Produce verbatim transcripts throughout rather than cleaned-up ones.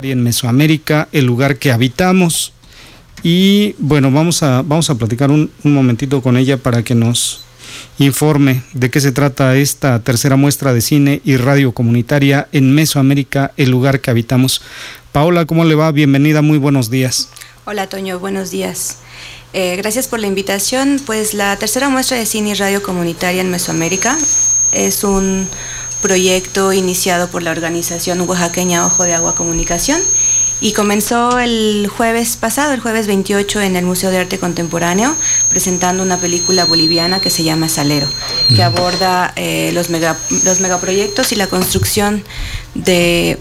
En Mesoamérica, el lugar que habitamos. Y bueno, vamos a, vamos a platicar un, un momentito con ella para que nos informe de qué se trata esta tercera muestra de cine y radio comunitaria en Mesoamérica, el lugar que habitamos. Paola, ¿cómo le va? Bienvenida, muy buenos días. Hola, Toño, buenos días. Eh, gracias por la invitación. Pues la tercera muestra de cine y radio comunitaria en Mesoamérica es un proyecto iniciado por la organización oaxaqueña Ojo de Agua Comunicación y comenzó el jueves pasado, el jueves veintiocho, en el Museo de Arte Contemporáneo, presentando una película boliviana que se llama Salero, que aborda eh, los, mega, los megaproyectos y la construcción de,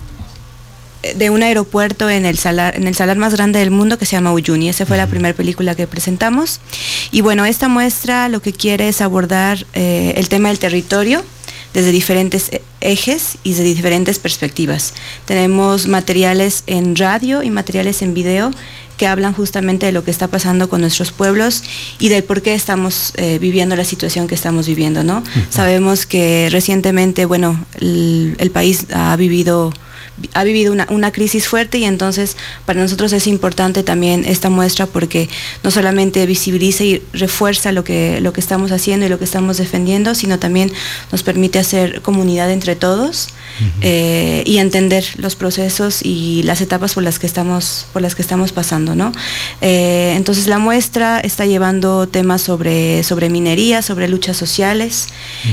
de un aeropuerto en el, salar, en el salar más grande del mundo, que se llama Uyuni. Esa fue la primera película que presentamos. Y bueno, esta muestra lo que quiere es abordar eh, el tema del territorio desde diferentes ejes y desde diferentes perspectivas. Tenemos materiales en radio y materiales en video que hablan justamente de lo que está pasando con nuestros pueblos y del por qué estamos eh, viviendo la situación que estamos viviendo, ¿no? Uh-huh. Sabemos que recientemente, bueno, el, el país ha vivido ha vivido una, una crisis fuerte, y entonces para nosotros es importante también esta muestra porque no solamente visibiliza y refuerza lo que, lo que estamos haciendo y lo que estamos defendiendo, sino también nos permite hacer comunidad entre todos, uh-huh. eh, y entender los procesos y las etapas por las que estamos, por las que estamos pasando, ¿no? Eh, entonces la muestra está llevando temas sobre, sobre minería, sobre luchas sociales, uh-huh.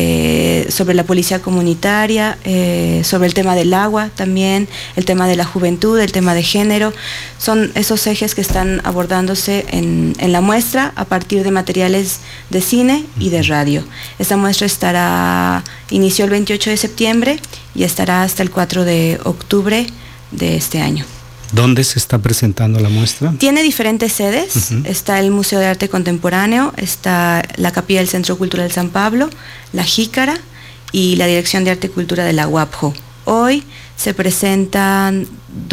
eh, sobre la policía comunitaria, eh, sobre el tema del agua, también el tema de la juventud, el tema de género. Son esos ejes que están abordándose en, en la muestra a partir de materiales de cine y de radio. Esta muestra estará, inició el veintiocho de septiembre y estará hasta el cuatro de octubre de este año. ¿Dónde se está presentando la muestra? Tiene diferentes sedes. Uh-huh. Está el Museo de Arte Contemporáneo, está la Capilla del Centro Cultural San Pablo, la Jícara y la Dirección de Arte y Cultura de la U A P J O. Hoy se presentan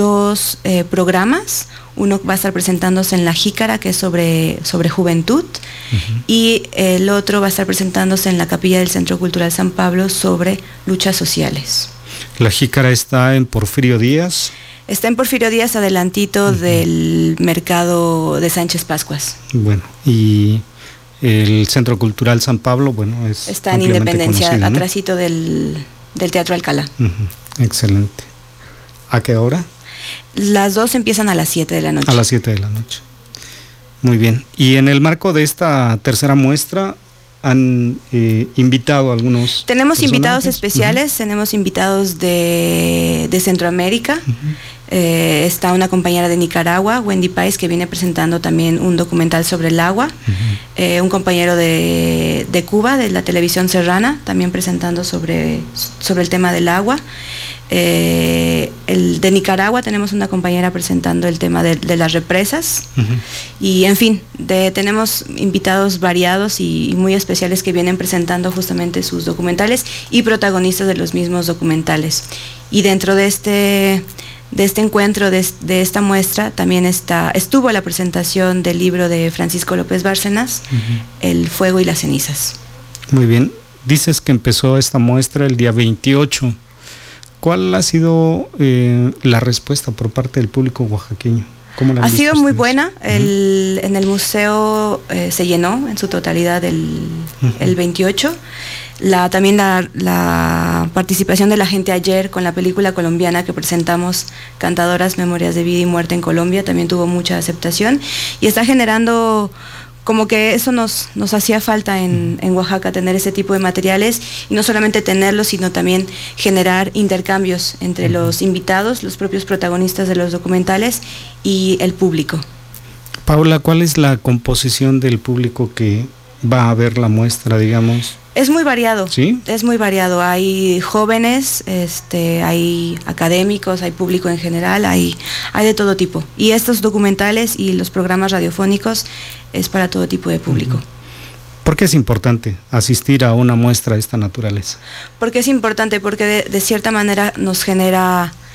dos eh, programas. Uno va a estar presentándose en la Jícara, que es sobre, sobre juventud, uh-huh. y el otro va a estar presentándose en la Capilla del Centro Cultural San Pablo sobre luchas sociales. ¿La Jícara está en Porfirio Díaz? Está en Porfirio Díaz, adelantito uh-huh. del mercado de Sánchez Pascuas. Bueno, y el Centro Cultural San Pablo, bueno, es está en Independencia, conocido, ¿no? Atrásito del, del Teatro Alcalá. Uh-huh. Excelente. ¿A qué hora? Las dos empiezan a las siete de la noche. A las siete de la noche. Muy bien. Y en el marco de esta tercera muestra, ¿han eh, invitado a algunos? Tenemos invitados especiales, uh-huh. tenemos invitados de, de Centroamérica. Uh-huh. Eh, está una compañera de Nicaragua, Wendy Páez, que viene presentando también un documental sobre el agua. Uh-huh. Eh, un compañero de, de Cuba, de la televisión serrana, también presentando sobre, sobre el tema del agua. Eh, el de Nicaragua tenemos una compañera presentando el tema de, de las represas. Uh-huh. Y en fin, de, tenemos invitados variados y, y muy especiales que vienen presentando justamente sus documentales y protagonistas de los mismos documentales. Y dentro de este de este encuentro, de, de esta muestra, también está, estuvo la presentación del libro de Francisco López Bárcenas, uh-huh. El fuego y las cenizas. Muy bien. Dices que empezó esta muestra el día veintiocho. ¿Cuál ha sido eh, la respuesta por parte del público oaxaqueño? ¿Cómo la han ha sido ustedes? Muy buena. El, uh-huh. En el museo eh, se llenó en su totalidad el, uh-huh. el veintiocho. La, también la, la participación de la gente ayer con la película colombiana que presentamos, Cantadoras, Memorias de Vida y Muerte en Colombia, también tuvo mucha aceptación y está generando como que eso nos, nos hacía falta en, en Oaxaca, tener ese tipo de materiales y no solamente tenerlos, sino también generar intercambios entre los invitados, los propios protagonistas de los documentales y el público. Paula, ¿cuál es la composición del público que va a ver la muestra, digamos? Es muy variado, ¿sí? Es muy variado. Hay jóvenes, este, hay académicos, hay público en general, hay, hay de todo tipo. Y estos documentales y los programas radiofónicos es para todo tipo de público. ¿Por qué es importante asistir a una muestra de esta naturaleza? Porque es importante, porque de, de cierta manera nos genera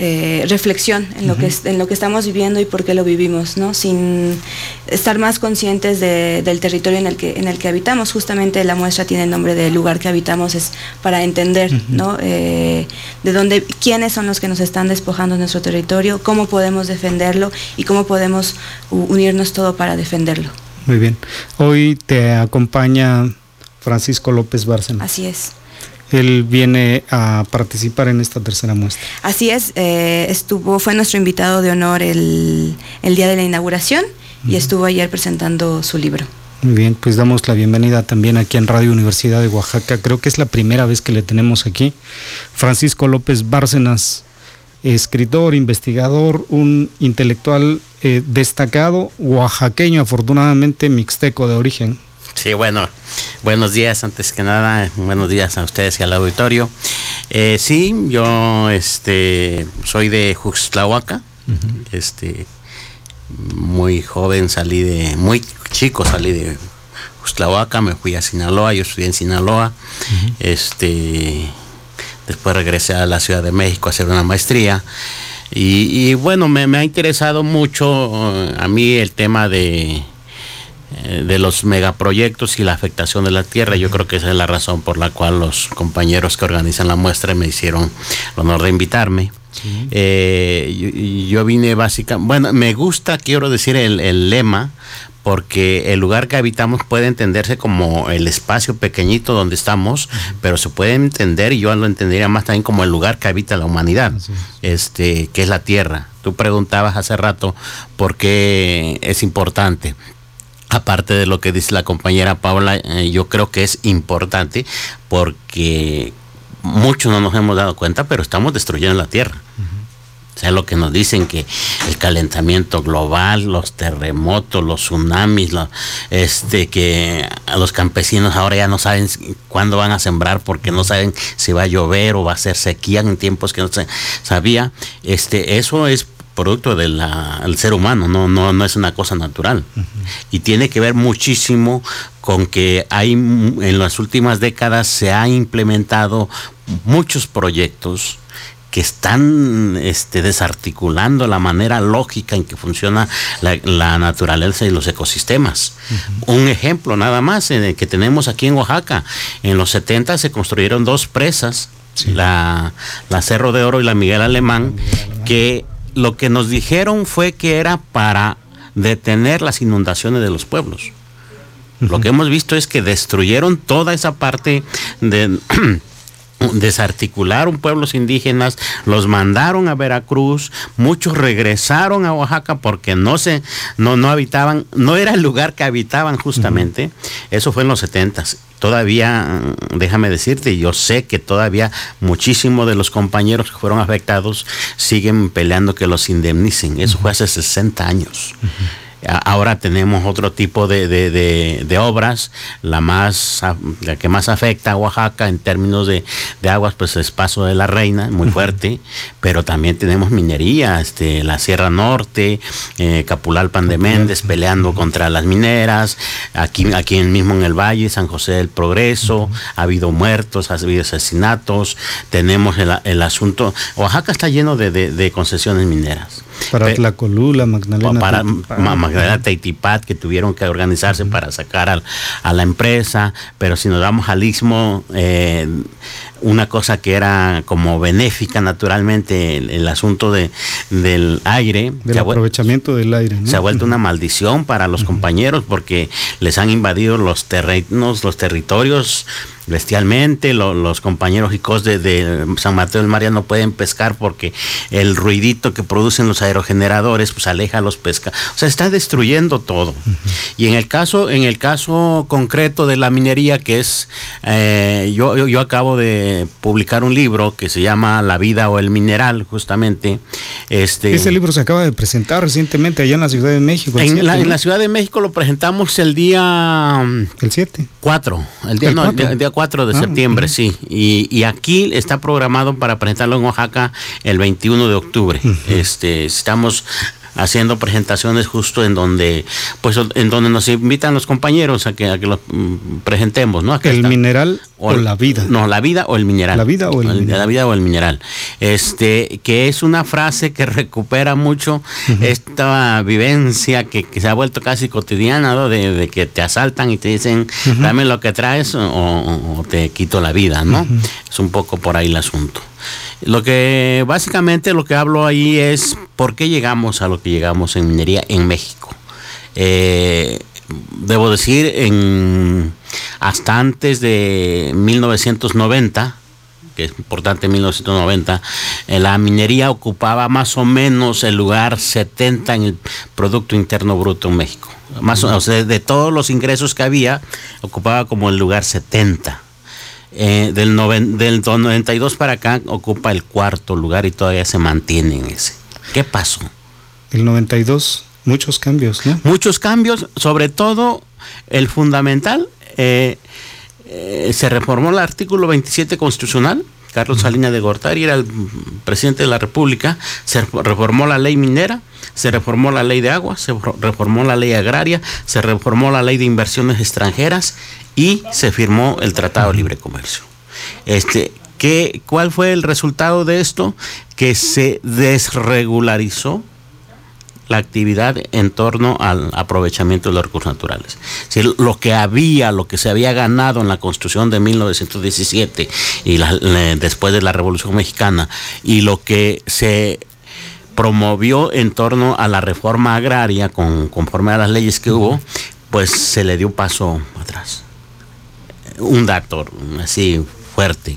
eh, reflexión en lo, uh-huh. que, en lo que estamos viviendo y por qué lo vivimos, ¿no? Sin estar más conscientes de, del territorio en el, que, en el que habitamos. Justamente la muestra tiene el nombre del lugar que habitamos, es para entender, uh-huh. ¿no? Eh, de dónde, quiénes son los que nos están despojando nuestro territorio, cómo podemos defenderlo y cómo podemos unirnos todo para defenderlo. Muy bien. Hoy te acompaña Francisco López Bárcenas. Así es. Él viene a participar en esta tercera muestra. Así es, eh, estuvo, fue nuestro invitado de honor el, el día de la inauguración uh-huh. y estuvo ayer presentando su libro. Muy bien, pues damos la bienvenida también aquí en Radio Universidad de Oaxaca. Creo que es la primera vez que le tenemos aquí. Francisco López Bárcenas, escritor, investigador, un intelectual eh, destacado, oaxaqueño, afortunadamente mixteco de origen. Sí, bueno, buenos días, antes que nada, buenos días a ustedes y al auditorio. Eh, sí, yo este, soy de Juxtlahuaca, uh-huh. este, muy joven salí de, muy chico salí de Juxtlahuaca, me fui a Sinaloa, yo estudié en Sinaloa, uh-huh. este, después regresé a la Ciudad de México a hacer una maestría. Y, y bueno, me, me ha interesado mucho uh, a mí el tema de... de los megaproyectos y la afectación de la tierra. Yo creo que esa es la razón por la cual los compañeros que organizan la muestra me hicieron el honor de invitarme. Sí. Eh, yo, yo vine básicamente, bueno, me gusta, quiero decir, el, el lema, porque el lugar que habitamos puede entenderse como el espacio pequeñito donde estamos, uh-huh. pero se puede entender, y yo lo entendería más también como el lugar que habita la humanidad, es. este, que es la tierra. Tú preguntabas hace rato por qué es importante. Aparte de lo que dice la compañera Paula, eh, yo creo que es importante porque muchos no nos hemos dado cuenta, pero estamos destruyendo la tierra. Uh-huh. O sea, lo que nos dicen que el calentamiento global, los terremotos, los tsunamis, lo, este, que a los campesinos ahora ya no saben cuándo van a sembrar porque no saben si va a llover o va a ser sequía en tiempos que no se sabía. Este, eso es producto del ser humano, no, no, no es una cosa natural. Uh-huh. Y tiene que ver muchísimo con que hay en las últimas décadas se ha implementado muchos proyectos que están este, desarticulando la manera lógica en que funciona la, la naturaleza y los ecosistemas. Uh-huh. Un ejemplo nada más en el que tenemos aquí en Oaxaca. En los setenta se construyeron dos presas, sí. la, la Cerro de Oro y la Miguel Alemán, que lo que nos dijeron fue que era para detener las inundaciones de los pueblos. Uh-huh. Lo que hemos visto es que destruyeron toda esa parte de desarticularon pueblos indígenas, los mandaron a Veracruz, muchos regresaron a Oaxaca porque no se, no, no habitaban, no era el lugar que habitaban justamente. Uh-huh. Eso fue en los setentas. Todavía, déjame decirte, yo sé que todavía muchísimos de los compañeros que fueron afectados siguen peleando que los indemnicen. Eso uh-huh. fue hace sesenta años. Uh-huh. Ahora tenemos otro tipo de, de, de, de obras, la más la que más afecta a Oaxaca en términos de, de aguas, pues es Paso de la Reina, muy fuerte, pero también tenemos minería, este, la Sierra Norte, eh, Capulalpan de Méndez peleando contra las mineras, aquí, aquí mismo en el Valle, San José del Progreso, uh-huh. ha habido muertos, ha habido asesinatos, tenemos el, el asunto, Oaxaca está lleno de, de, de concesiones mineras. Para Tlacolula, Magdalena para Teitipat. Magdalena Teitipat, que tuvieron que organizarse uh-huh. para sacar al, a la empresa, pero si nos vamos al Istmo, eh, una cosa que era como benéfica naturalmente, el, el asunto de, del aire. Del aprovechamiento del aire, ¿no? Se ha vuelto una maldición para los uh-huh. compañeros porque les han invadido los terrenos, los territorios bestialmente. Lo, los compañeros icos de, de San Mateo del Mar ya no pueden pescar porque el ruidito que producen los aerogeneradores pues aleja a los pescadores. O sea, está destruyendo todo. Uh-huh. Y en el caso, en el caso concreto de la minería, que es, eh, yo, yo, yo acabo de publicar un libro que se llama La vida o el mineral, justamente. Este, Ese libro se acaba de presentar recientemente allá en la Ciudad de México. En, siete, la, ¿no? en la Ciudad de México lo presentamos el día... El siete. cuatro. El día, el no, cuatro. El día cuatro de ah, septiembre, uh-huh. sí. Y, y aquí está programado para presentarlo en Oaxaca el veintiuno de octubre. Uh-huh. Este, estamos haciendo presentaciones justo en donde, pues, en donde nos invitan los compañeros a que, a que los mm, presentemos, ¿no? Acá ¿El está. mineral o, o la vida? No, la vida o el mineral. La vida o el mineral. La vida o el mineral. Este, que es una frase que recupera mucho uh-huh. esta vivencia que, que se ha vuelto casi cotidiana, ¿no? De, de que te asaltan y te dicen, uh-huh. dame lo que traes o, o te quito la vida, ¿no? Uh-huh. Es un poco por ahí el asunto. Lo que básicamente lo que hablo ahí es por qué llegamos a lo que llegamos en minería en México. Eh, debo decir, en, hasta antes de mil novecientos noventa, que es importante, mil novecientos noventa, eh, la minería ocupaba más o menos el lugar setenta en el Producto Interno Bruto en México. Más, o sea, de todos los ingresos que había, ocupaba como el lugar setenta. Eh, del, noven, del noventa y dos para acá ocupa el cuarto lugar y todavía se mantiene en ese. ¿Qué pasó? El noventa y dos, muchos cambios, ¿no? Muchos cambios, sobre todo el fundamental, eh, eh, se reformó el artículo veintisiete constitucional. Carlos Salinas de Gortari era el presidente de la República. Se reformó la ley minera, se reformó la ley de agua, se reformó la ley agraria, se reformó la ley de inversiones extranjeras y se firmó el Tratado de Libre Comercio. Este, ¿qué, ¿Cuál fue el resultado de esto? Que se desregularizó la actividad en torno al aprovechamiento de los recursos naturales. Si lo que había, lo que se había ganado en la Constitución de mil novecientos diecisiete y la, la, después de la Revolución Mexicana, y lo que se promovió en torno a la reforma agraria con, conforme a las leyes que hubo, pues se le dio paso atrás. Un dato así fuerte.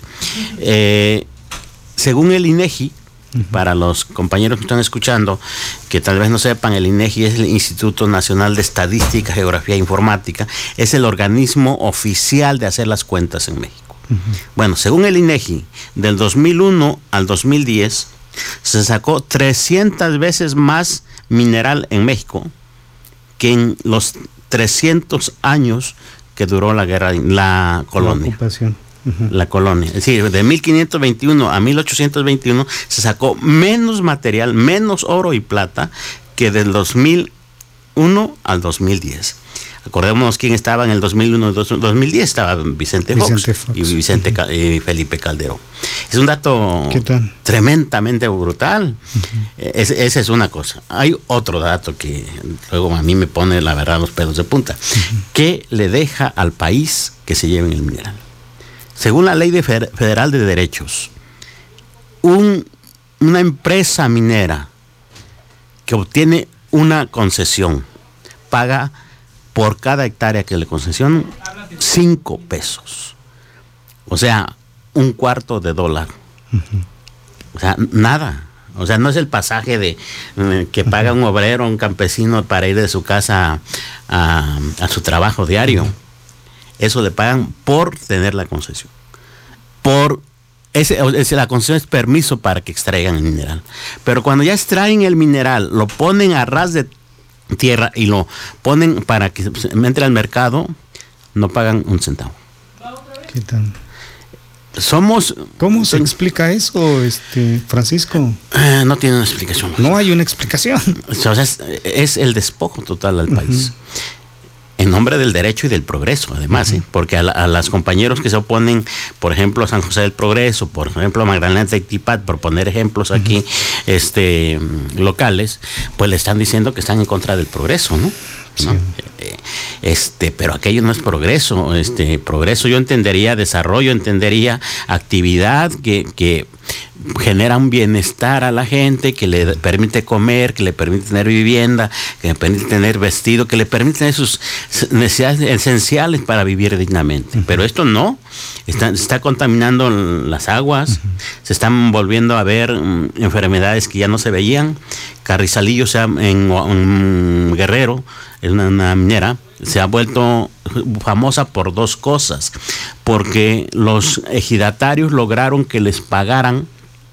Eh, según el INEGI, para los compañeros que están escuchando, que tal vez no sepan, el INEGI es el Instituto Nacional de Estadística, Geografía e Informática, es el organismo oficial de hacer las cuentas en México. Uh-huh. Bueno, según el INEGI, del dos mil uno al dos mil diez, se sacó trescientas veces más mineral en México que en los trescientos años que duró la guerra, la colonia. La ocupación. Uh-huh. La colonia, es decir, de mil quinientos veintiuno a mil ochocientos veintiuno se sacó menos material, menos oro y plata que del dos mil uno al dos mil diez. Acordémonos quién estaba en el dos mil uno y dos mil diez, estaba Vicente Fox, Vicente Fox. y Vicente uh-huh. y Felipe Calderón. Es un dato tremendamente brutal. Uh-huh. Es, esa es una cosa. Hay otro dato que luego a mí me pone la verdad los pelos de punta. Uh-huh. ¿Qué le deja al país que se lleven el mineral? Según la Ley de Federal de Derechos, un, una empresa minera que obtiene una concesión paga por cada hectárea que le concesionan cinco pesos. O sea, un cuarto de dólar. Uh-huh. O sea, nada. O sea, no es el pasaje de eh, que paga un obrero, un campesino para ir de su casa a, a su trabajo diario. Uh-huh. Eso le pagan por tener la concesión. Por ese, ese, la concesión es permiso para que extraigan el mineral. Pero cuando ya extraen el mineral, lo ponen a ras de tierra y lo ponen para que entre al mercado, no pagan un centavo. ¿Qué tal? Somos. ¿Cómo se explica eso, este Francisco? Eh, no tiene una explicación. No hay una explicación. O sea, es, es el despojo total al país. Uh-huh. En nombre del derecho y del progreso, además, uh-huh. ¿eh? Porque a, la, a los compañeros que se oponen, por ejemplo, a San José del Progreso, por ejemplo, a Magdalena de Ictipat, por poner ejemplos aquí uh-huh. este, locales, pues le están diciendo que están en contra del progreso, ¿no? Sí. ¿No? Este, pero aquello no es progreso. Este, progreso yo entendería desarrollo, entendería actividad que, que genera un bienestar a la gente, que le permite comer, que le permite tener vivienda, que le permite tener vestido, que le permite tener sus necesidades esenciales para vivir dignamente. Uh-huh. Pero esto no, está, se está contaminando las aguas, uh-huh. se están volviendo a ver um, enfermedades que ya no se veían. Carrizalillo, o sea, en, en Guerrero, es una, una minera, se ha vuelto famosa por dos cosas, porque los ejidatarios lograron que les pagaran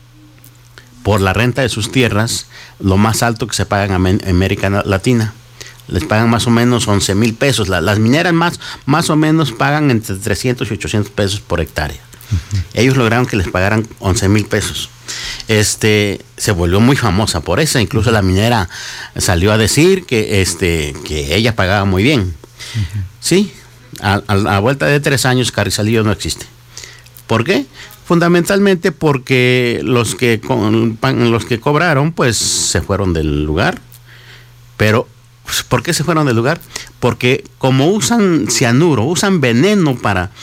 por la renta de sus tierras lo más alto que se pagan en América Latina. Les pagan más o menos once mil pesos. La, las mineras más, más o menos pagan entre trescientos y ochocientos pesos por hectárea. Uh-huh. Ellos lograron que les pagaran once mil pesos. Este, se volvió muy famosa por eso, incluso la minera salió a decir que, este, que ella pagaba muy bien. Uh-huh. Sí, a, a la vuelta de tres años Carrizalillo no existe. ¿Por qué? Fundamentalmente porque los que, con, los que cobraron pues se fueron del lugar. Pero ¿por qué se fueron del lugar? Porque como usan cianuro, usan veneno para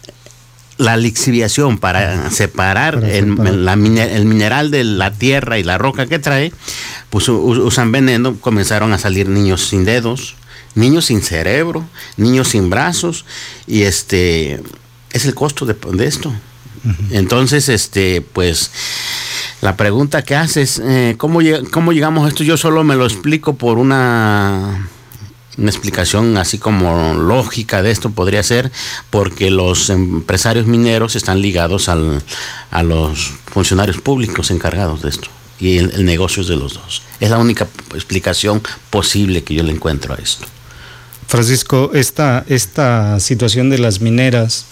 la lixiviación, para separar, para el, la, el mineral de la tierra y la roca que trae, pues usan veneno, comenzaron a salir niños sin dedos, niños sin cerebro, niños sin brazos, y este es el costo de, de esto. Uh-huh. Entonces, este, pues, la pregunta que haces, eh, ¿cómo, ¿cómo llegamos a esto? Yo solo me lo explico por una... Una explicación así como lógica de esto podría ser porque los empresarios mineros están ligados al, a los funcionarios públicos encargados de esto y el, el negocio es de los dos. Es la única explicación posible que yo le encuentro a esto. Francisco, esta, esta situación de las mineras,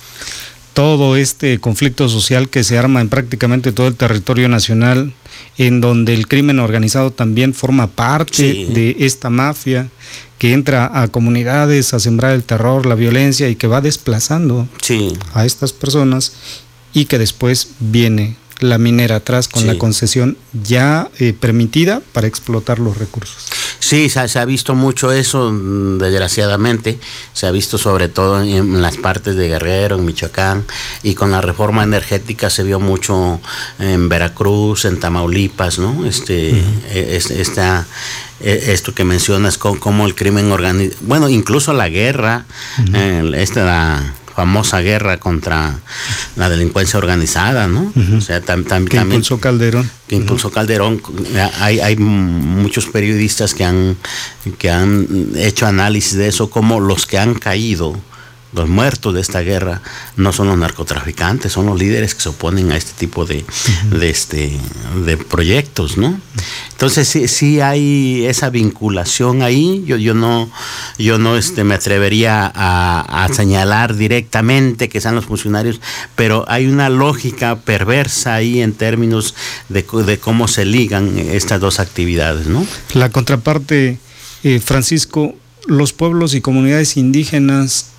todo este conflicto social que se arma en prácticamente todo el territorio nacional, en donde el crimen organizado también forma parte sí. de esta mafia que entra a comunidades a sembrar el terror, la violencia y que va desplazando sí. a estas personas y que después viene la minera atrás con sí. la concesión ya eh, permitida para explotar los recursos. Sí, se, se ha visto mucho eso, desgraciadamente, se ha visto sobre todo en, en las partes de Guerrero, en Michoacán, y con la reforma energética se vio mucho en Veracruz, en Tamaulipas, ¿no? Este, uh-huh. es, esta, esto que mencionas, como, como el crimen organizado, bueno, incluso la guerra, uh-huh. eh, esta la famosa guerra contra la delincuencia organizada, ¿no? Uh-huh. O sea, tam, tam, que también impulsó Calderón. Que impulsó uh-huh. Calderón. Hay, hay muchos periodistas que han, que han hecho análisis de eso, como los que han caído, los muertos de esta guerra, no son los narcotraficantes, son los líderes que se oponen a este tipo de, uh-huh. de, este, de proyectos, ¿no? Entonces sí, sí hay esa vinculación ahí. Yo, yo no, yo no este, me atrevería a, a señalar directamente que sean los funcionarios, pero hay una lógica perversa ahí en términos de, de cómo se ligan estas dos actividades, ¿no? La contraparte, eh, Francisco, los pueblos y comunidades indígenas,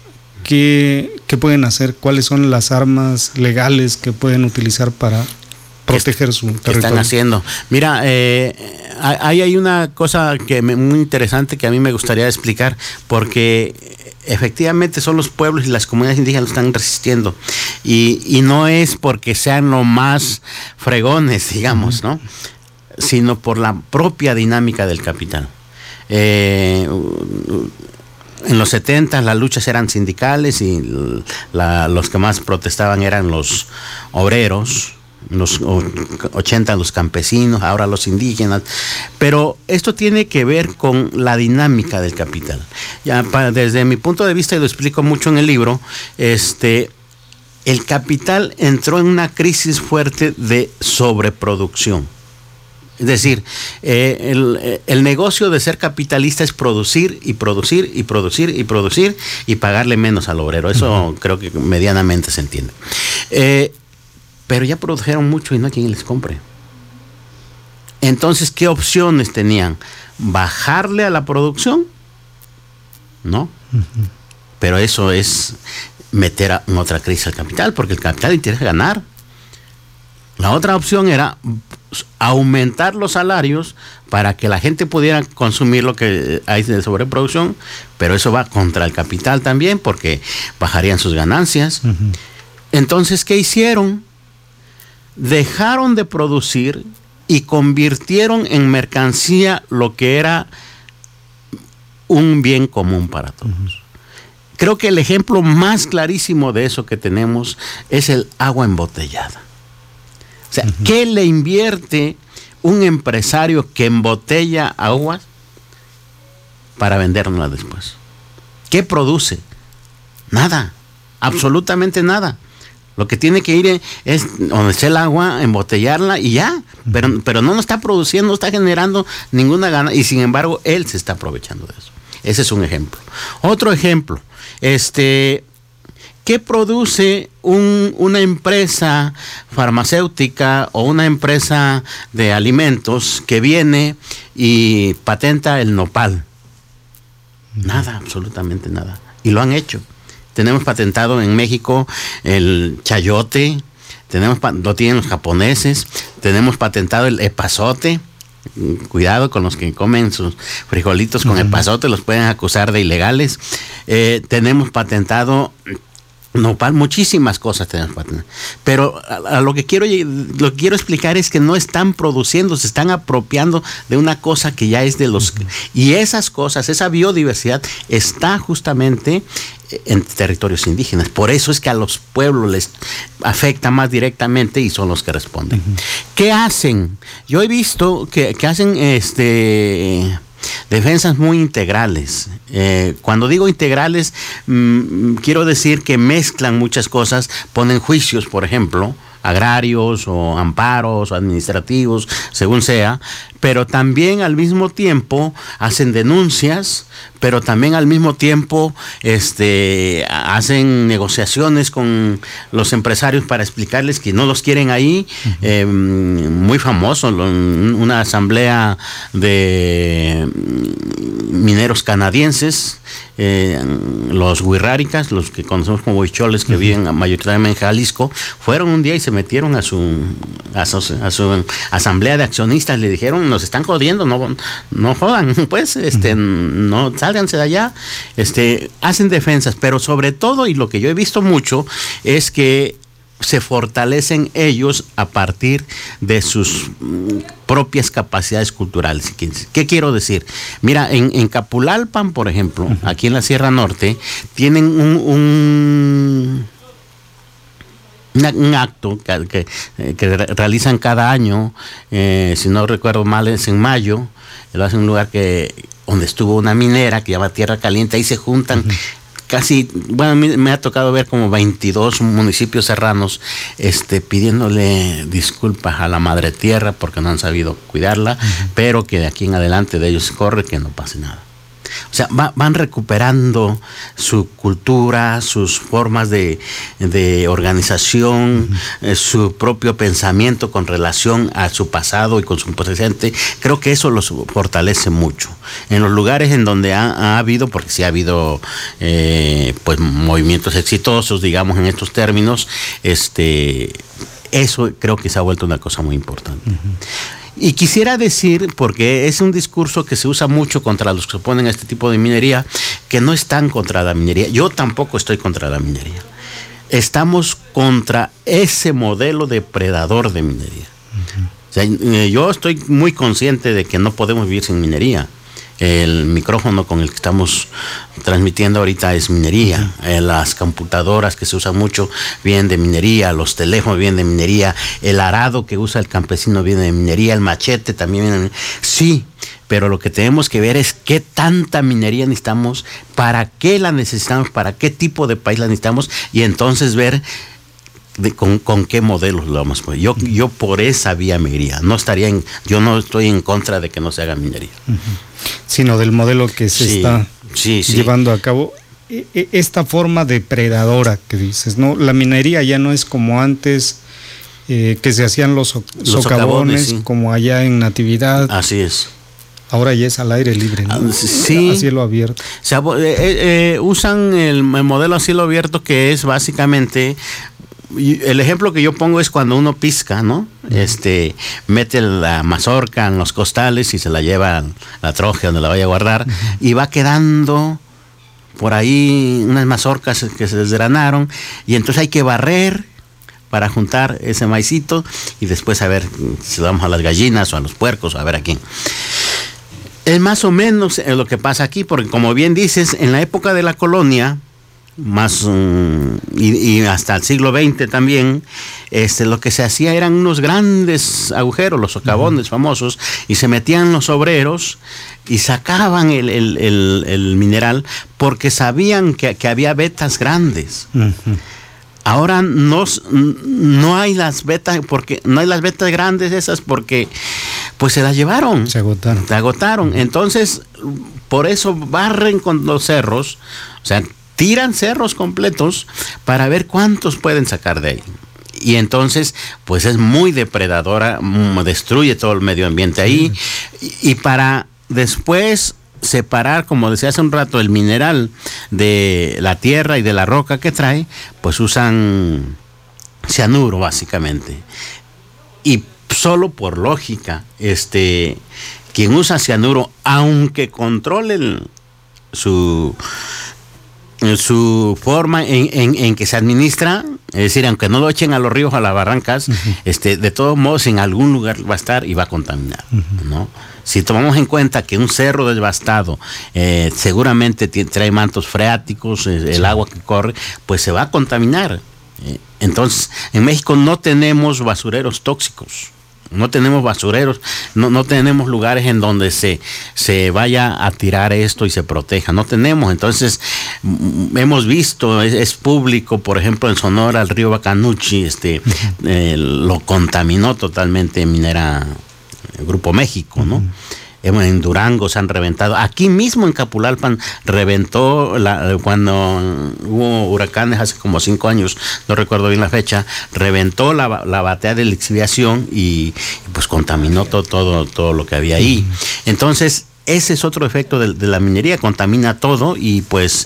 ¿Qué, ¿Qué pueden hacer? ¿Cuáles son las armas legales que pueden utilizar para proteger su territorio? ¿Qué están haciendo? Mira, eh, hay, hay una cosa que me, muy interesante que a mí me gustaría explicar, porque efectivamente son los pueblos y las comunidades indígenas que están resistiendo, y, y no es porque sean lo más fregones, digamos, ¿no? Sino por la propia dinámica del capital. Eh, En los setenta las luchas eran sindicales y la, los que más protestaban eran los obreros, los ochenta los campesinos, ahora los indígenas, pero esto tiene que ver con la dinámica del capital. Ya, para, desde mi punto de vista, y lo explico mucho en el libro, este, el capital entró en una crisis fuerte de sobreproducción. Es decir, eh, el, el negocio de ser capitalista es producir y producir y producir y producir y pagarle menos al obrero. Eso uh-huh. creo que medianamente se entiende. Eh, pero ya produjeron mucho y no hay quien les compre. Entonces, ¿qué opciones tenían? ¿Bajarle a la producción? No. Uh-huh. Pero eso es meter a, en otra crisis al capital, porque el capital interesa ganar. La otra opción era aumentar los salarios para que la gente pudiera consumir lo que hay de sobreproducción, pero eso va contra el capital también porque bajarían sus ganancias. Uh-huh. Entonces, ¿qué hicieron? Dejaron de producir y convirtieron en mercancía lo que era un bien común para todos. Uh-huh. Creo que el ejemplo más clarísimo de eso que tenemos es el agua embotellada. O sea, uh-huh. ¿qué le invierte un empresario que embotella aguas para vendérnosla después? ¿Qué produce? Nada, absolutamente nada. Lo que tiene que ir es donde esté el agua, embotellarla y ya. Pero, pero no está produciendo, no está generando ninguna gana, y sin embargo él se está aprovechando de eso. Ese es un ejemplo. Otro ejemplo, este, ¿Qué produce un, una empresa farmacéutica o una empresa de alimentos que viene y patenta el nopal? Nada, absolutamente nada. Y lo han hecho. Tenemos patentado en México el chayote, tenemos, lo tienen los japoneses, tenemos patentado el epazote. Cuidado con los que comen sus frijolitos con uh-huh. epazote, los pueden acusar de ilegales. Eh, tenemos patentado nopal, muchísimas cosas tenemos patentado. Pero a, a lo que quiero lo que quiero explicar es que no están produciendo, se están apropiando de una cosa que ya es de los... Uh-huh. Y esas cosas, esa biodiversidad está justamente en territorios indígenas. Por eso es que a los pueblos les afecta más directamente y son los que responden. Uh-huh. ¿Qué hacen? Yo he visto que, que hacen este defensas muy integrales. Eh, cuando digo integrales, mmm, quiero decir que mezclan muchas cosas, ponen juicios, por ejemplo, agrarios o amparos o administrativos, según sea, pero también al mismo tiempo hacen denuncias, pero también al mismo tiempo este, hacen negociaciones con los empresarios para explicarles que no los quieren ahí. Uh-huh. Eh, muy famoso, una asamblea de mineros canadienses, eh, los huirráricas, los que conocemos como huicholes, que uh-huh. viven mayoritariamente en Jalisco, fueron un día y se metieron a su, a su, a su asamblea de accionistas, le dijeron: nos están jodiendo, no, no jodan, pues, este, uh-huh. no, sálganse de allá. Este, hacen defensas, pero sobre todo, y lo que yo he visto mucho, es que se fortalecen ellos a partir de sus propias capacidades culturales. ¿Qué quiero decir? Mira, en, en Capulalpan, por ejemplo, uh-huh. aquí en la Sierra Norte, tienen un... un un acto que, que, que realizan cada año, eh, si no recuerdo mal es en mayo, lo hacen en un lugar que donde estuvo una minera que se llama Tierra Caliente, ahí se juntan uh-huh. casi, bueno, me, me ha tocado ver como veintidós municipios serranos este, pidiéndole disculpas a la madre tierra porque no han sabido cuidarla, uh-huh. pero que de aquí en adelante de ellos corre que no pase nada. O sea, va, van recuperando su cultura, sus formas de, de organización, uh-huh. eh, su propio pensamiento con relación a su pasado y con su presente. Creo que eso los fortalece mucho. En los lugares en donde ha, ha habido, porque sí ha habido eh, pues movimientos exitosos, digamos en estos términos, este, eso creo que se ha vuelto una cosa muy importante. Uh-huh. Y quisiera decir, porque es un discurso que se usa mucho contra los que se oponen a este tipo de minería, que no están contra la minería. Yo tampoco estoy contra la minería. Estamos contra ese modelo depredador de minería. Uh-huh. O sea, yo estoy muy consciente de que no podemos vivir sin minería. El micrófono con el que estamos transmitiendo ahorita es minería. Uh-huh. Eh, las computadoras que se usan mucho vienen de minería, los teléfonos vienen de minería, el arado que usa el campesino viene de minería, el machete también viene de minería. Sí, pero lo que tenemos que ver es qué tanta minería necesitamos, para qué la necesitamos, para qué tipo de país la necesitamos, y entonces ver De, con, con qué modelos lo vamos a poner. Yo, yo por esa vía me iría. No estaría en, yo no estoy en contra de que no se haga minería. Uh-huh. Sino del modelo que se sí, está sí, sí. llevando a cabo. Esta forma depredadora que dices, ¿no? La minería ya no es como antes, eh, que se hacían los, so- los socavones, socavones sí. como allá en Natividad. Así es. Ahora ya es al aire libre, ¿no? Ah, sí. A cielo abierto. O sea, eh, eh, usan el, el modelo a cielo abierto, que es básicamente... El ejemplo que yo pongo es cuando uno pisca, ¿no? Uh-huh. Este, mete la mazorca en los costales y se la lleva a la troje donde la vaya a guardar, uh-huh. y va quedando por ahí unas mazorcas que se desgranaron, y entonces hay que barrer para juntar ese maicito y después a ver si lo damos a las gallinas o a los puercos o a ver a quién. Es más o menos lo que pasa aquí, porque como bien dices, en la época de la colonia, más um, y, y hasta el siglo veinte también, este, lo que se hacía eran unos grandes agujeros, los socavones uh-huh. famosos, y se metían los obreros y sacaban el, el, el, el mineral porque sabían que, que había vetas grandes. Uh-huh. Ahora no, no hay las vetas, porque no hay las vetas grandes esas porque pues se las llevaron. Se agotaron. Se agotaron. Entonces, por eso barren con los cerros, o sea, tiran cerros completos para ver cuántos pueden sacar de ahí. Y entonces, pues es muy depredadora, destruye todo el medio ambiente ahí. Y, y para después separar, como decía hace un rato, el mineral de la tierra y de la roca que trae, pues usan cianuro básicamente. Y solo por lógica, este, quien usa cianuro, aunque controlen su... su forma en, en, en que se administra, es decir, aunque no lo echen a los ríos, a las barrancas, uh-huh. este, de todos modos en algún lugar va a estar y va a contaminar, uh-huh. ¿no? Si tomamos en cuenta que un cerro devastado eh, seguramente t- trae mantos freáticos, eh, el sí. agua que corre, pues se va a contaminar. Eh, entonces, en México no tenemos basureros tóxicos. No tenemos basureros, no, no tenemos lugares en donde se, se vaya a tirar esto y se proteja, no tenemos. Entonces, m- hemos visto, es, es público, por ejemplo, en Sonora, el río Bacanuchi, este, uh-huh. eh, lo contaminó totalmente Minera Grupo México, ¿no? Uh-huh. En Durango se han reventado. Aquí mismo en Capulalpan reventó la, cuando hubo huracanes hace como cinco años, no recuerdo bien la fecha, reventó la, la batea de lixiviación y, y pues contaminó todo, todo, todo lo que había ahí. Entonces, ese es otro efecto de, de la minería, contamina todo y pues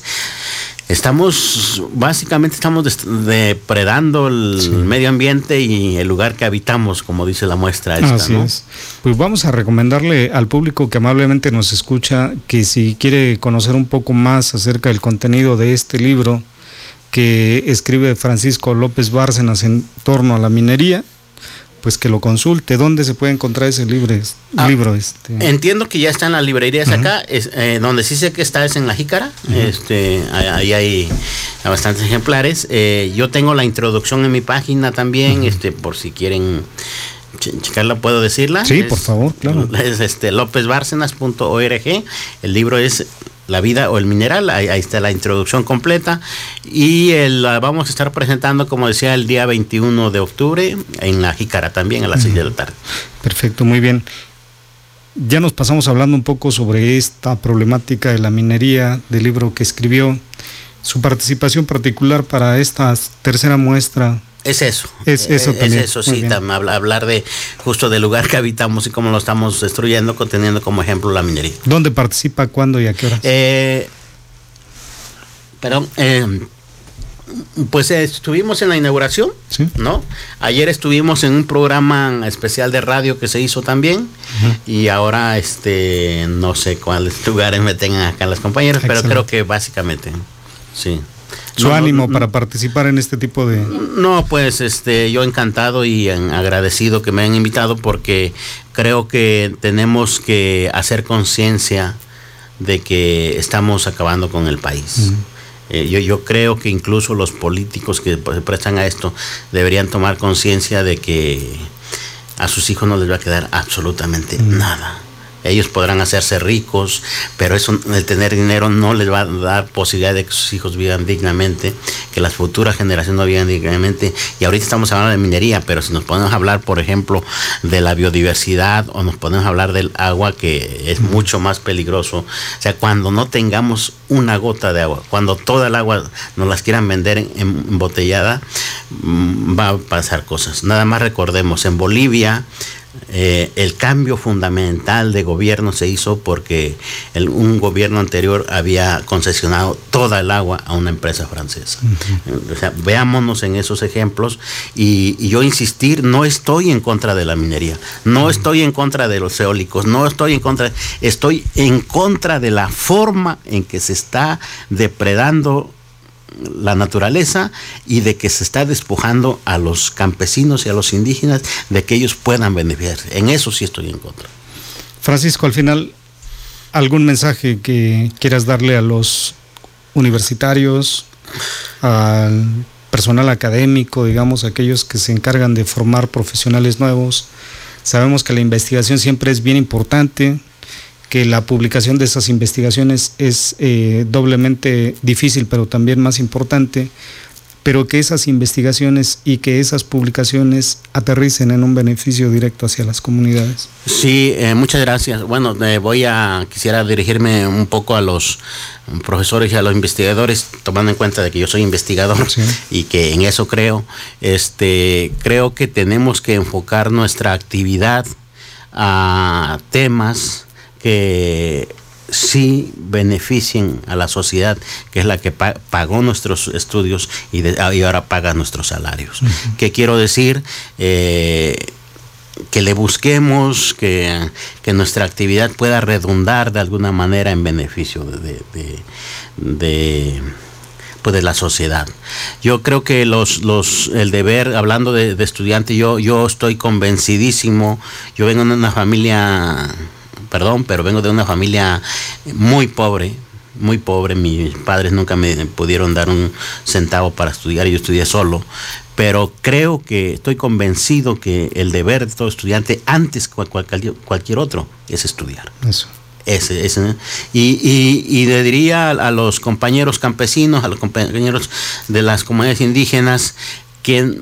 estamos, básicamente estamos depredando el sí. medio ambiente y el lugar que habitamos, como dice la muestra esta, Así ¿no? es. Pues vamos a recomendarle al público que amablemente nos escucha que si quiere conocer un poco más acerca del contenido de este libro que escribe Francisco López Bárcenas en torno a la minería, pues que lo consulte. ¿Dónde se puede encontrar ese libro? Ah, libro este? Entiendo que ya está en las librerías uh-huh. acá, es, eh, donde sí sé que está es en La Jícara, uh-huh. este, ahí hay bastantes ejemplares. Eh, yo tengo la introducción en mi página también, uh-huh. este, por si quieren ch- checarla, ¿puedo decirla? Sí, es, por favor, claro. Es este, lópez bárcenas punto org, el libro es La vida o el mineral, ahí, ahí está la introducción completa y el, la vamos a estar presentando, como decía, el día veintiuno de octubre en La Jícara también a las seis de la tarde. Perfecto, muy bien. Ya nos pasamos hablando un poco sobre esta problemática de la minería, del libro que escribió, su participación particular para esta tercera muestra. Es eso, es eso es también. eso, sí, tam, hablar de justo del lugar que habitamos y cómo lo estamos destruyendo, teniendo como ejemplo la minería. ¿Dónde participa, cuándo y a qué horas? Eh, perdón, eh, pues eh, estuvimos en la inauguración, ¿sí? ¿no? Ayer estuvimos en un programa especial de radio que se hizo también, uh-huh. y ahora este no sé cuáles lugares me tengan acá las compañeras, Excelente. Pero creo que básicamente, sí. ¿Su no, ánimo no, para participar en este tipo de...? No, pues este, yo encantado y agradecido que me hayan invitado porque creo que tenemos que hacer conciencia de que estamos acabando con el país. Uh-huh. Eh, yo, yo creo que incluso los políticos que se prestan a esto deberían tomar conciencia de que a sus hijos no les va a quedar absolutamente uh-huh. nada. Ellos podrán hacerse ricos, pero eso, el tener dinero no les va a dar posibilidad de que sus hijos vivan dignamente, que las futuras generaciones no vivan dignamente. Y ahorita estamos hablando de minería, pero si nos podemos hablar, por ejemplo, de la biodiversidad o nos podemos hablar del agua, que es mucho más peligroso. O sea, cuando no tengamos una gota de agua, cuando toda el agua nos las quieran vender en, en, embotellada, va a pasar cosas. Nada más recordemos, en Bolivia, Eh, el cambio fundamental de gobierno se hizo porque el, un gobierno anterior había concesionado toda el agua a una empresa francesa. Uh-huh. O sea, veámonos en esos ejemplos y, y yo insistir, no estoy en contra de la minería, no uh-huh. estoy en contra de los eólicos, no estoy en contra, estoy en contra de la forma en que se está depredando la naturaleza y de que se está despojando a los campesinos y a los indígenas de que ellos puedan beneficiarse. En eso sí estoy en contra. Francisco, al final, ¿algún mensaje que quieras darle a los universitarios, al personal académico, digamos, aquellos que se encargan de formar profesionales nuevos? Sabemos que la investigación siempre es bien importante, que la publicación de esas investigaciones es eh, doblemente difícil, pero también más importante, pero que esas investigaciones y que esas publicaciones aterricen en un beneficio directo hacia las comunidades. Sí, eh, muchas gracias. Bueno, eh, voy a, quisiera dirigirme un poco a los profesores y a los investigadores, tomando en cuenta de que yo soy investigador, sí, y que en eso creo. Este, creo que tenemos que enfocar nuestra actividad a temas que sí beneficien a la sociedad, que es la que pa- pagó nuestros estudios y, de, y ahora paga nuestros salarios. Uh-huh. ¿Qué quiero decir? Eh, que le busquemos que, que nuestra actividad pueda redundar de alguna manera en beneficio de, de, de, de pues de la sociedad. Yo creo que los los el deber, hablando de, de estudiante, yo yo estoy convencidísimo. Yo vengo de una familia, perdón, pero vengo de una familia muy pobre, muy pobre. Mis padres nunca me pudieron dar un centavo para estudiar y yo estudié solo. Pero creo que estoy convencido que el deber de todo estudiante, antes que cualquier, cualquier otro, es estudiar. Eso. Ese, ese. Y, y, y le diría a, a los compañeros campesinos, a los compañeros de las comunidades indígenas, que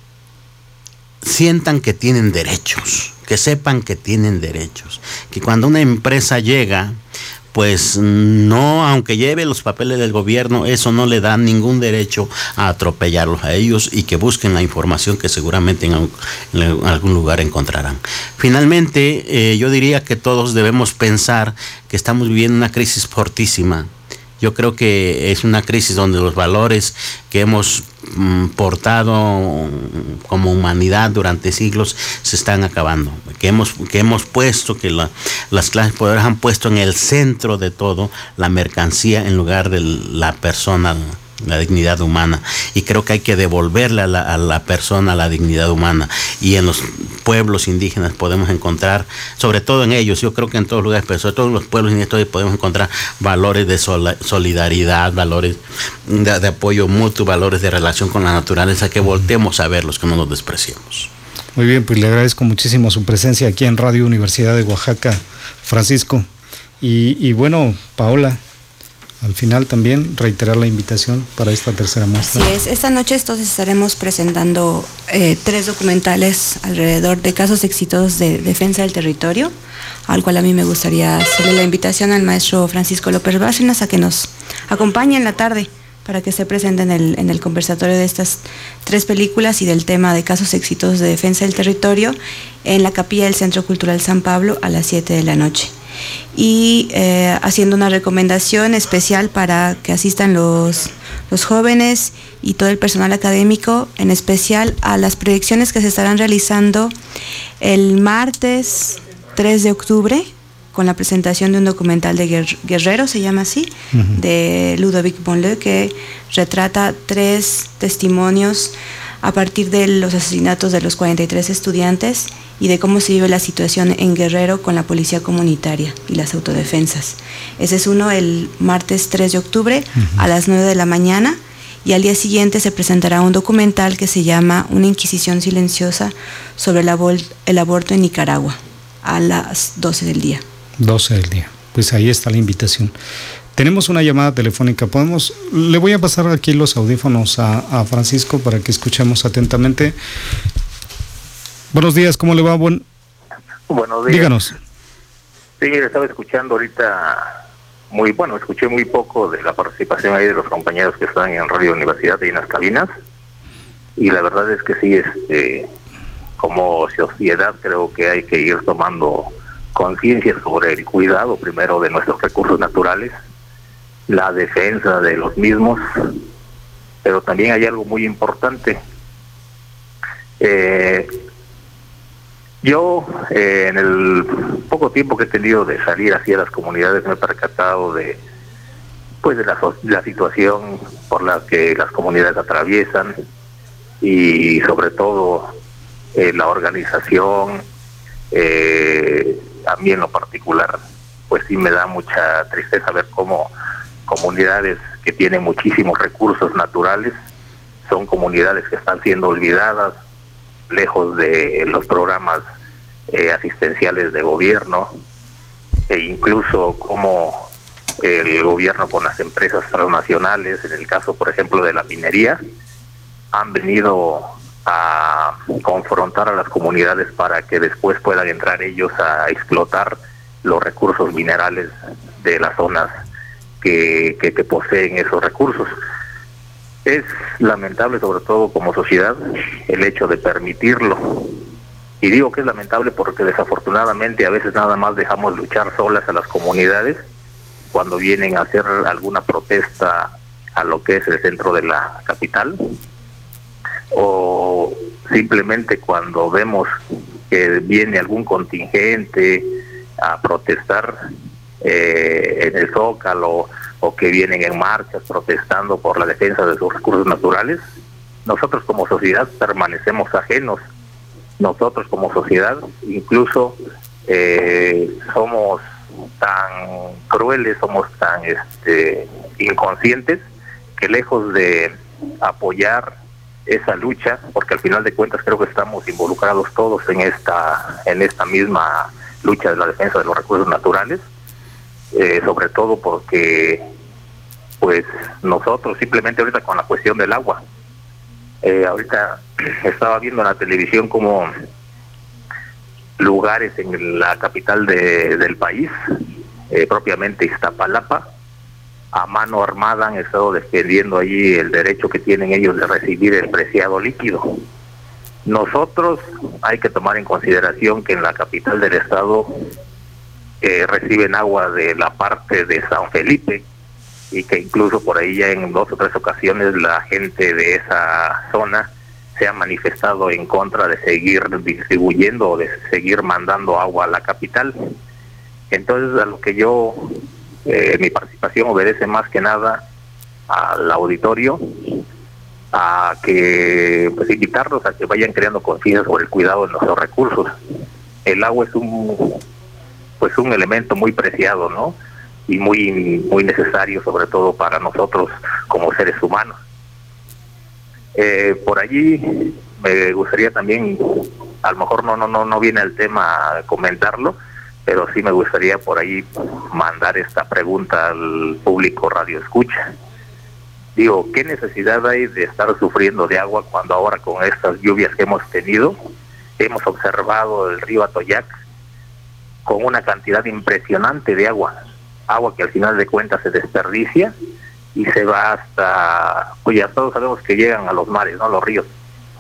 sientan que tienen derechos, que sepan que tienen derechos, que cuando una empresa llega, pues no, aunque lleve los papeles del gobierno, eso no le da ningún derecho a atropellarlos a ellos, y que busquen la información que seguramente en, en algún lugar encontrarán. Finalmente, eh, yo diría que todos debemos pensar que estamos viviendo una crisis fortísima. Yo creo que es una crisis donde los valores que hemos mm, portado como humanidad durante siglos se están acabando. Que hemos, que hemos puesto, que la, las clases poderes han puesto en el centro de todo la mercancía en lugar de la persona, la dignidad humana. Y creo que hay que devolverle a la, a la persona la dignidad humana. Y en los pueblos indígenas podemos encontrar, sobre todo en ellos, yo creo que en todos los lugares, pero sobre todo en los pueblos indígenas podemos encontrar valores de sol, solidaridad, valores de, de apoyo mutuo, valores de relación con la naturaleza, que volteemos a verlos, que no los despreciemos. Muy bien, pues le agradezco muchísimo su presencia aquí en Radio Universidad de Oaxaca, Francisco. Y, y bueno, Paola, al final también reiterar la invitación para esta tercera muestra. Así es, esta noche entonces estaremos presentando eh, tres documentales alrededor de casos exitosos de defensa del territorio, al cual a mí me gustaría hacerle la invitación al maestro Francisco López Bárcenas a que nos acompañe en la tarde para que se presente en el, en el conversatorio de estas tres películas y del tema de casos exitosos de defensa del territorio en la capilla del Centro Cultural San Pablo a las siete de la noche. Y eh, haciendo una recomendación especial para que asistan los, los jóvenes y todo el personal académico, en especial a las proyecciones que se estarán realizando el martes tres de octubre, con la presentación de un documental de Guerrero, se llama así, uh-huh, de Ludovic Bonleu, que retrata tres testimonios a partir de los asesinatos de los cuarenta y tres estudiantes y de cómo se vive la situación en Guerrero con la policía comunitaria y las autodefensas. Ese es uno el martes tres de octubre, uh-huh, a las nueve de la mañana, y al día siguiente se presentará un documental que se llama Una Inquisición Silenciosa sobre el, abol- el aborto en Nicaragua, a las doce del día. doce del día. Pues ahí está la invitación. Tenemos una llamada telefónica. Podemos, le voy a pasar aquí los audífonos a, a Francisco para que escuchemos atentamente. Buenos días, ¿cómo le va? Buen... Buenos días. Díganos. Sí, estaba escuchando ahorita muy, bueno, escuché muy poco de la participación ahí de los compañeros que están en Radio Universidad y en las cabinas, y la verdad es que sí, este, como sociedad creo que hay que ir tomando conciencia sobre el cuidado primero de nuestros recursos naturales, la defensa de los mismos, pero también hay algo muy importante. Eh, yo, eh, en el poco tiempo que he tenido de salir hacia las comunidades, me he percatado de, pues, de la, la situación por la que las comunidades atraviesan, y sobre todo eh, la organización. Eh, a mí en lo particular, pues sí me da mucha tristeza ver cómo comunidades que tienen muchísimos recursos naturales son comunidades que están siendo olvidadas, lejos de los programas eh, asistenciales de gobierno, e incluso como el gobierno con las empresas transnacionales, en el caso por ejemplo de la minería, han venido a confrontar a las comunidades para que después puedan entrar ellos a explotar los recursos minerales de las zonas que, que, que poseen esos recursos. Es lamentable, sobre todo como sociedad, el hecho de permitirlo. Y digo que es lamentable porque desafortunadamente a veces nada más dejamos luchar solas a las comunidades cuando vienen a hacer alguna protesta a lo que es el centro de la capital, o simplemente cuando vemos que viene algún contingente a protestar eh, en el Zócalo, o que vienen en marchas protestando por la defensa de sus recursos naturales. Nosotros como sociedad permanecemos ajenos. Nosotros como sociedad incluso eh, somos tan crueles, somos tan este, inconscientes, que lejos de apoyar esa lucha, porque al final de cuentas creo que estamos involucrados todos en esta en esta misma lucha de la defensa de los recursos naturales, eh, sobre todo porque pues nosotros simplemente ahorita con la cuestión del agua, eh, ahorita estaba viendo en la televisión como lugares en la capital de, del país, eh, propiamente Iztapalapa, a mano armada han estado defendiendo allí el derecho que tienen ellos de recibir el preciado líquido. Nosotros hay que tomar en consideración que en la capital del estado eh, reciben agua de la parte de San Felipe, y que incluso por ahí ya en dos o tres ocasiones la gente de esa zona se ha manifestado en contra de seguir distribuyendo o de seguir mandando agua a la capital. Entonces, a lo que yo, eh, mi participación obedece más que nada al auditorio, a que, pues, invitarlos a que vayan creando conciencia sobre el cuidado de nuestros recursos. El agua es un, pues, un elemento muy preciado, ¿no? Y muy, muy necesario, sobre todo para nosotros como seres humanos. Eh, por allí me gustaría también, a lo mejor no no no no viene el tema a comentarlo, pero sí me gustaría por ahí mandar esta pregunta al público radio escucha. Digo, ¿qué necesidad hay de estar sufriendo de agua cuando ahora con estas lluvias que hemos tenido hemos observado el río Atoyac con una cantidad impresionante de agua? Agua que al final de cuentas se desperdicia y se va hasta, pues ya todos sabemos que llegan a los mares, ¿no? Los ríos.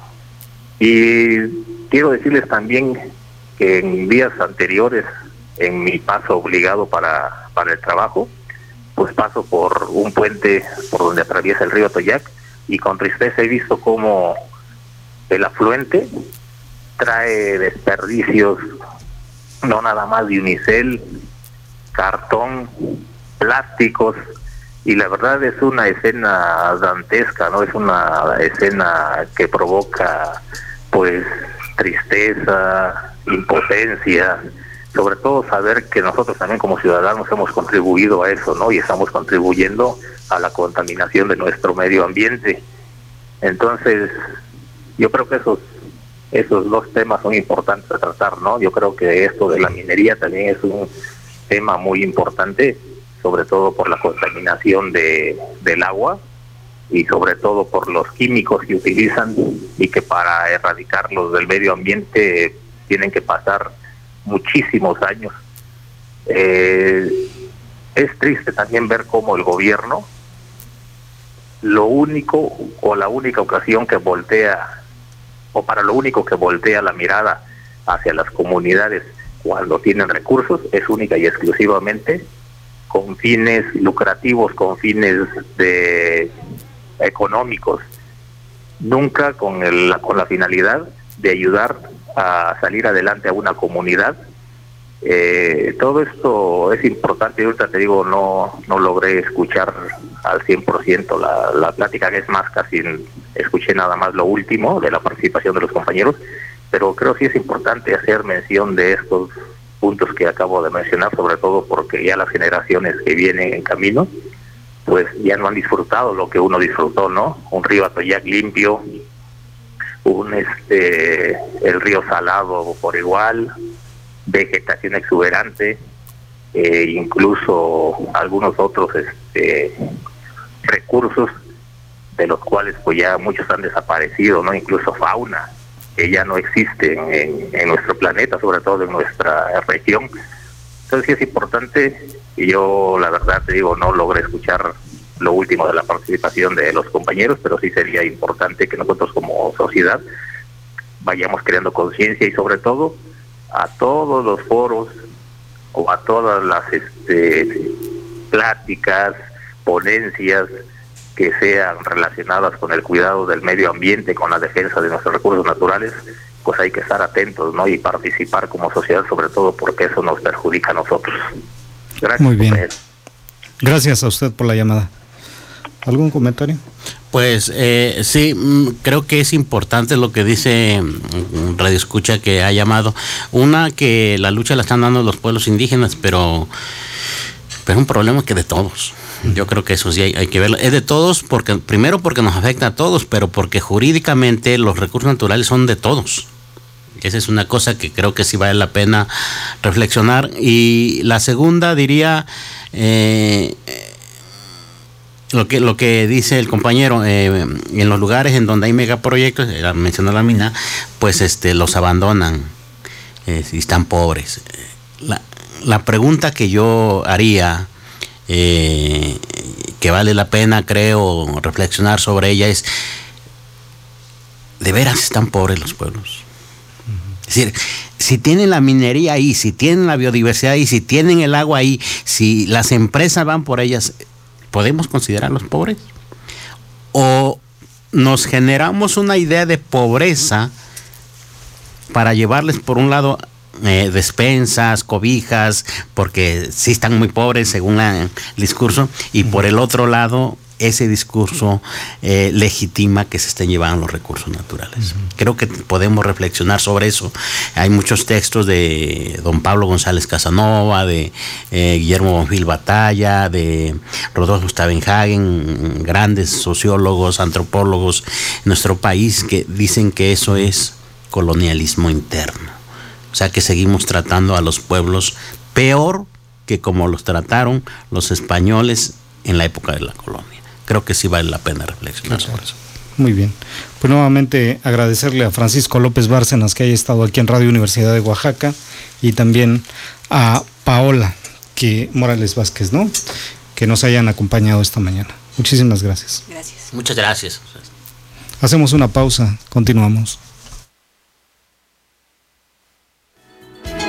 Y quiero decirles también que en días anteriores, en mi paso obligado para, para el trabajo, pues paso por un puente por donde atraviesa el río Atoyac, y con tristeza he visto cómo el afluente trae desperdicios, no nada más de unicel, cartón, plásticos, y la verdad es una escena dantesca, ¿no? Es una escena que provoca pues tristeza, impotencia, sobre todo saber que nosotros también como ciudadanos hemos contribuido a eso, ¿no? Y estamos contribuyendo a la contaminación de nuestro medio ambiente. Entonces, yo creo que esos esos dos temas son importantes a tratar, ¿no? Yo creo que esto de la minería también es un tema muy importante, sobre todo por la contaminación de del agua y sobre todo por los químicos que utilizan, y que para erradicarlos del medio ambiente tienen que pasar muchísimos años. Eh, es triste también ver cómo el gobierno, lo único o la única ocasión que voltea, o para lo único que voltea la mirada hacia las comunidades cuando tienen recursos, es única y exclusivamente con fines lucrativos, con fines de económicos, nunca con el, con la finalidad de ayudar a salir adelante a una comunidad. Eh, todo esto es importante. Ahorita te digo, no no logré escuchar al cien por ciento la, la plática, que es más, casi escuché nada más lo último de la participación de los compañeros, pero creo que sí es importante hacer mención de estos puntos que acabo de mencionar, sobre todo porque ya las generaciones que vienen en camino pues ya no han disfrutado lo que uno disfrutó, ¿no? Un río Atoyac limpio, un este el río salado por igual, vegetación exuberante, eh, incluso algunos otros este recursos de los cuales pues ya muchos han desaparecido, ¿no? Incluso fauna que ya no existe en, en, en nuestro planeta, sobre todo en nuestra región. Entonces sí es importante, y yo la verdad te digo, no logré escuchar lo último de la participación de los compañeros, pero sí sería importante que nosotros como sociedad vayamos creando conciencia y sobre todo a todos los foros o a todas las este, pláticas, ponencias que sean relacionadas con el cuidado del medio ambiente, con la defensa de nuestros recursos naturales, pues hay que estar atentos, ¿no? Y participar como sociedad, sobre todo porque eso nos perjudica a nosotros. Gracias. Muy bien. Gracias a usted por la llamada. ¿Algún comentario? Pues eh, sí, creo que es importante lo que dice Radio Escucha que ha llamado. Una, que la lucha la están dando los pueblos indígenas, pero, pero es un problema que de todos. Yo creo que eso sí hay, hay que verlo. Es de todos, porque primero porque nos afecta a todos, pero porque jurídicamente los recursos naturales son de todos. Esa es una cosa que creo que sí vale la pena reflexionar. Y la segunda, diría, eh, lo que lo que dice el compañero, eh, en los lugares en donde hay megaproyectos, eh, mencionó la mina, pues este los abandonan eh, y están pobres. La, la pregunta que yo haría, Eh, que vale la pena, creo, reflexionar sobre ella es: ¿de veras están pobres los pueblos? Uh-huh. Es decir, si tienen la minería ahí, si tienen la biodiversidad ahí, si tienen el agua ahí, si las empresas van por ellas, ¿podemos considerarlos pobres? ¿O nos generamos una idea de pobreza para llevarles, por un lado, Eh, despensas, cobijas, porque sí están muy pobres según la, el discurso, y por el otro lado ese discurso eh, legitima que se estén llevando los recursos naturales? Uh-huh. Creo que podemos reflexionar sobre eso. Hay muchos textos de don Pablo González Casanova, de eh, Guillermo Bonfil Batalla, de Rodolfo Stavenhagen, grandes sociólogos, antropólogos en nuestro país, que dicen que eso es colonialismo interno. O sea, que seguimos tratando a los pueblos peor que como los trataron los españoles en la época de la colonia. Creo que sí vale la pena reflexionar sobre eso. Muy bien. Pues nuevamente agradecerle a Francisco López Bárcenas que haya estado aquí en Radio Universidad de Oaxaca, y también a Paola que Morales Vázquez, ¿no?, que nos hayan acompañado esta mañana. Muchísimas gracias. Gracias. Muchas gracias. Hacemos una pausa, continuamos.